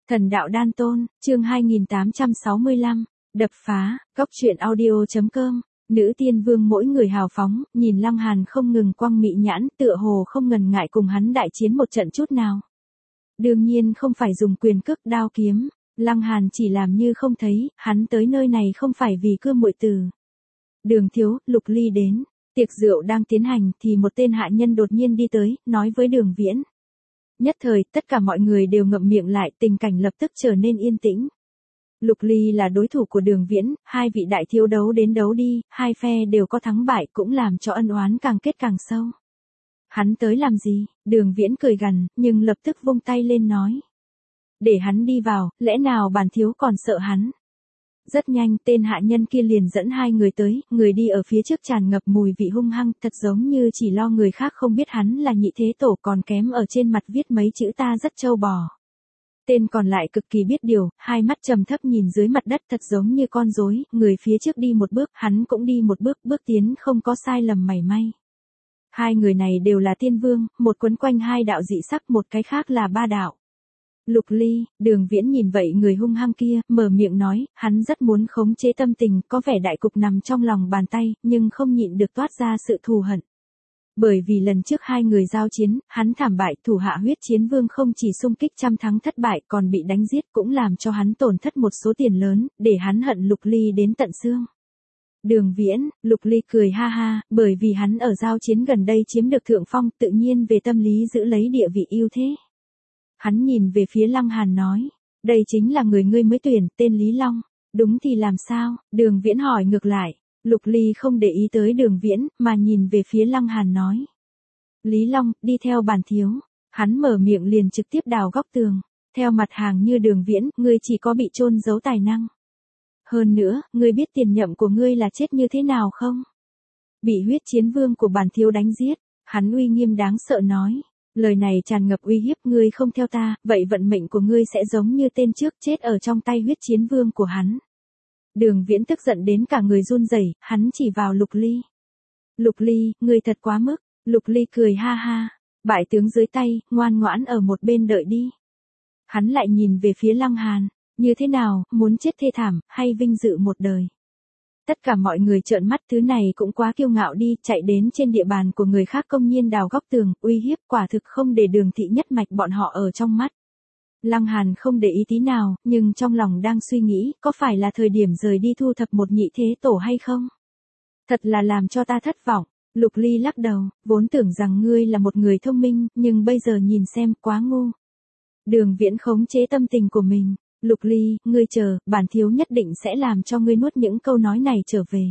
Thần đạo đan tôn, chương 2865, đập phá, góc truyện audio.com, nữ tiên vương mỗi người hào phóng, nhìn Lăng Hàn không ngừng quăng mị nhãn, tựa hồ không ngần ngại cùng hắn đại chiến một trận chút nào. Đương nhiên không phải dùng quyền cước đao kiếm, Lăng Hàn chỉ làm như không thấy, hắn tới nơi này không phải vì cưa muội tử. Đường thiếu, Lục Ly đến, tiệc rượu đang tiến hành thì một tên hạ nhân đột nhiên đi tới, nói với Đường Viễn. Nhất thời, tất cả mọi người đều ngậm miệng lại, tình cảnh lập tức trở nên yên tĩnh. Lục Ly là đối thủ của Đường Viễn, hai vị đại thiếu đấu đến đấu đi, hai phe đều có thắng bại cũng làm cho ân oán càng kết càng sâu. Hắn tới làm gì? Đường Viễn cười gằn, nhưng lập tức vung tay lên nói. Để hắn đi vào, lẽ nào bản thiếu còn sợ hắn? Rất nhanh, tên hạ nhân kia liền dẫn hai người tới, người đi ở phía trước tràn ngập mùi vị hung hăng, thật giống như chỉ lo người khác không biết hắn là Nhị Thế Tổ, còn kém ở trên mặt viết mấy chữ ta rất trâu bò. Tên còn lại cực kỳ biết điều, hai mắt trầm thấp nhìn dưới mặt đất thật giống như con rối, người phía trước đi một bước, hắn cũng đi một bước, bước tiến không có sai lầm mảy may. Hai người này đều là tiên vương, một quấn quanh hai đạo dị sắc, một cái khác là ba đạo. Lục Ly, Đường Viễn nhìn vậy người hung hăng kia, mở miệng nói, hắn rất muốn khống chế tâm tình, có vẻ đại cục nằm trong lòng bàn tay, nhưng không nhịn được toát ra sự thù hận. Bởi vì lần trước hai người giao chiến, hắn thảm bại, thủ hạ Huyết Chiến Vương không chỉ xung kích trăm thắng thất bại, còn bị đánh giết, cũng làm cho hắn tổn thất một số tiền lớn, để hắn hận Lục Ly đến tận xương. Đường Viễn, Lục Ly cười ha ha, bởi vì hắn ở giao chiến gần đây chiếm được thượng phong, tự nhiên về tâm lý giữ lấy địa vị ưu thế. Hắn nhìn về phía Lăng Hàn nói, đây chính là người ngươi mới tuyển, tên Lý Long, đúng thì làm sao? Đường Viễn hỏi ngược lại, Lục Ly không để ý tới Đường Viễn, mà nhìn về phía Lăng Hàn nói. Lý Long, đi theo bản thiếu, hắn mở miệng liền trực tiếp đào góc tường, theo mặt hàng như Đường Viễn, ngươi chỉ có bị chôn giấu tài năng. Hơn nữa, ngươi biết tiền nhậm của ngươi là chết như thế nào không? Bị Huyết Chiến Vương của bản thiếu đánh giết, hắn uy nghiêm đáng sợ nói. Lời này tràn ngập uy hiếp, ngươi không theo ta, vậy vận mệnh của ngươi sẽ giống như tên trước chết ở trong tay Huyết Chiến Vương của hắn. Đường Viễn tức giận đến cả người run rẩy, hắn chỉ vào Lục Ly. Lục Ly, ngươi thật quá mức, Lục Ly cười ha ha, bại tướng dưới tay, ngoan ngoãn ở một bên đợi đi. Hắn lại nhìn về phía Lăng Hàn, như thế nào, muốn chết thê thảm, hay vinh dự một đời. Tất cả mọi người trợn mắt, thứ này cũng quá kiêu ngạo đi, chạy đến trên địa bàn của người khác công nhiên đào góc tường, uy hiếp, quả thực không để Đường thị nhất mạch bọn họ ở trong mắt. Lăng Hàn không để ý tí nào, nhưng trong lòng đang suy nghĩ, có phải là thời điểm rời đi thu thập một Nhị Thế Tổ hay không? Thật là làm cho ta thất vọng. Lục Ly lắc đầu, vốn tưởng rằng ngươi là một người thông minh, nhưng bây giờ nhìn xem, quá ngu. Đường Viễn khống chế tâm tình của mình. Lục Ly, ngươi chờ, bản thiếu nhất định sẽ làm cho ngươi nuốt những câu nói này trở về.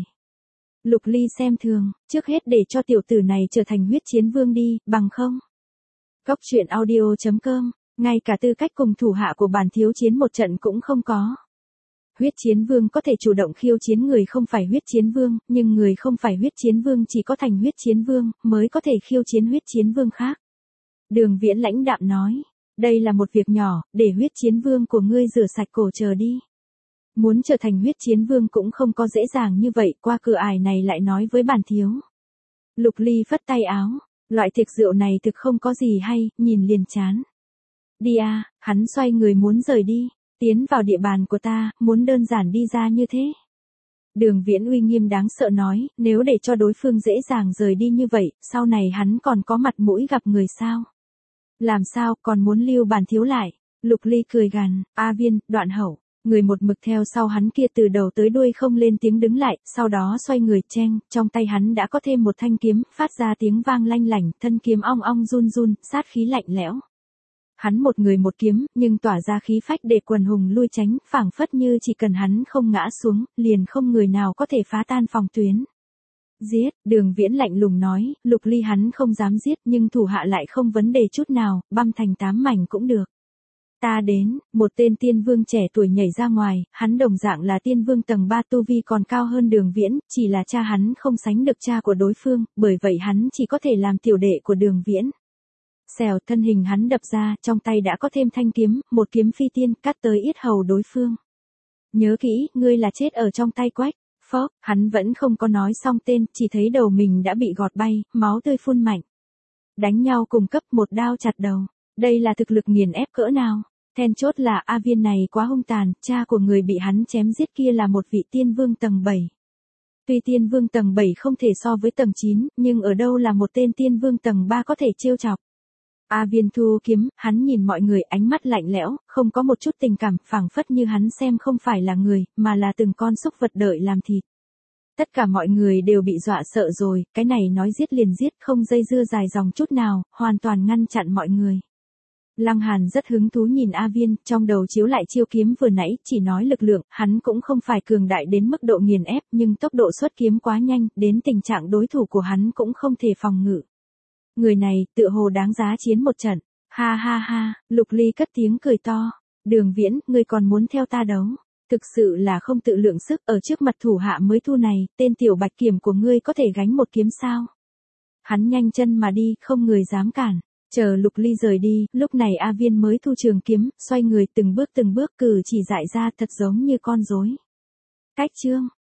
Lục Ly xem thường, trước hết để cho tiểu tử này trở thành Huyết Chiến Vương đi, bằng không. Góc truyện audio.com, ngay cả tư cách cùng thủ hạ của bản thiếu chiến một trận cũng không có. Huyết Chiến Vương có thể chủ động khiêu chiến người không phải Huyết Chiến Vương, nhưng người không phải Huyết Chiến Vương chỉ có thành Huyết Chiến Vương, mới có thể khiêu chiến Huyết Chiến Vương khác. Đường Viễn lãnh đạm nói. Đây là một việc nhỏ, để Huyết Chiến Vương của ngươi rửa sạch cổ chờ đi. Muốn trở thành Huyết Chiến Vương cũng không có dễ dàng như vậy, qua cửa ải này lại nói với bản thiếu. Lục Ly phất tay áo, loại tiệc rượu này thực không có gì hay, nhìn liền chán. Đi à, hắn xoay người muốn rời đi, tiến vào địa bàn của ta, muốn đơn giản đi ra như thế. Đường Viễn uy nghiêm đáng sợ nói, nếu để cho đối phương dễ dàng rời đi như vậy, sau này hắn còn có mặt mũi gặp người sao? Làm sao, còn muốn lưu bản thiếu lại? Lục Ly cười gằn, A Viên, Đoạn Hậu, người một mực theo sau hắn kia từ đầu tới đuôi không lên tiếng đứng lại, sau đó xoay người cheng, trong tay hắn đã có thêm một thanh kiếm, phát ra tiếng vang lanh lảnh, thân kiếm ong ong run run, sát khí lạnh lẽo. Hắn một người một kiếm, nhưng tỏa ra khí phách để quần hùng lui tránh, phảng phất như chỉ cần hắn không ngã xuống, liền không người nào có thể phá tan phòng tuyến. Giết, Đường Viễn lạnh lùng nói, Lục Ly hắn không dám giết nhưng thủ hạ lại không vấn đề chút nào, băm thành 8 mảnh cũng được. Ta đến, một tên tiên vương trẻ tuổi nhảy ra ngoài, hắn đồng dạng là tiên vương tầng 3 tu vi còn cao hơn Đường Viễn, chỉ là cha hắn không sánh được cha của đối phương, bởi vậy hắn chỉ có thể làm tiểu đệ của Đường Viễn. Xèo, thân hình hắn đập ra, trong tay đã có thêm thanh kiếm, một kiếm phi tiên, cắt tới yết hầu đối phương. Nhớ kỹ, ngươi là chết ở trong tay Quách. Phốc, hắn vẫn không có nói xong tên, chỉ thấy đầu mình đã bị gọt bay, máu tươi phun mạnh. Đánh nhau cùng cấp, một đao chặt đầu. Đây là thực lực nghiền ép cỡ nào? Then chốt là A Viên này quá hung tàn, cha của người bị hắn chém giết kia là một vị tiên vương tầng 7. Tuy tiên vương tầng 7 không thể so với tầng 9, nhưng ở đâu là một tên tiên vương tầng 3 có thể trêu chọc. A Viên thu kiếm, hắn nhìn mọi người ánh mắt lạnh lẽo, không có một chút tình cảm, phảng phất như hắn xem không phải là người, mà là từng con súc vật đợi làm thịt. Tất cả mọi người đều bị dọa sợ rồi, cái này nói giết liền giết, không dây dưa dài dòng chút nào, hoàn toàn ngăn chặn mọi người. Lăng Hàn rất hứng thú nhìn A Viên, trong đầu chiếu lại chiêu kiếm vừa nãy, chỉ nói lực lượng, hắn cũng không phải cường đại đến mức độ nghiền ép, nhưng tốc độ xuất kiếm quá nhanh, đến tình trạng đối thủ của hắn cũng không thể phòng ngự. Người này, tựa hồ đáng giá chiến một trận. Ha ha ha, Lục Ly cất tiếng cười to. Đường Viễn, ngươi còn muốn theo ta đấu? Thực sự là không tự lượng sức, ở trước mặt thủ hạ mới thu này, tên tiểu bạch kiểm của ngươi có thể gánh một kiếm sao? Hắn nhanh chân mà đi, không người dám cản. Chờ Lục Ly rời đi, lúc này A Viên mới thu trường kiếm, xoay người từng bước cử chỉ dại ra thật giống như con rối. Cách chương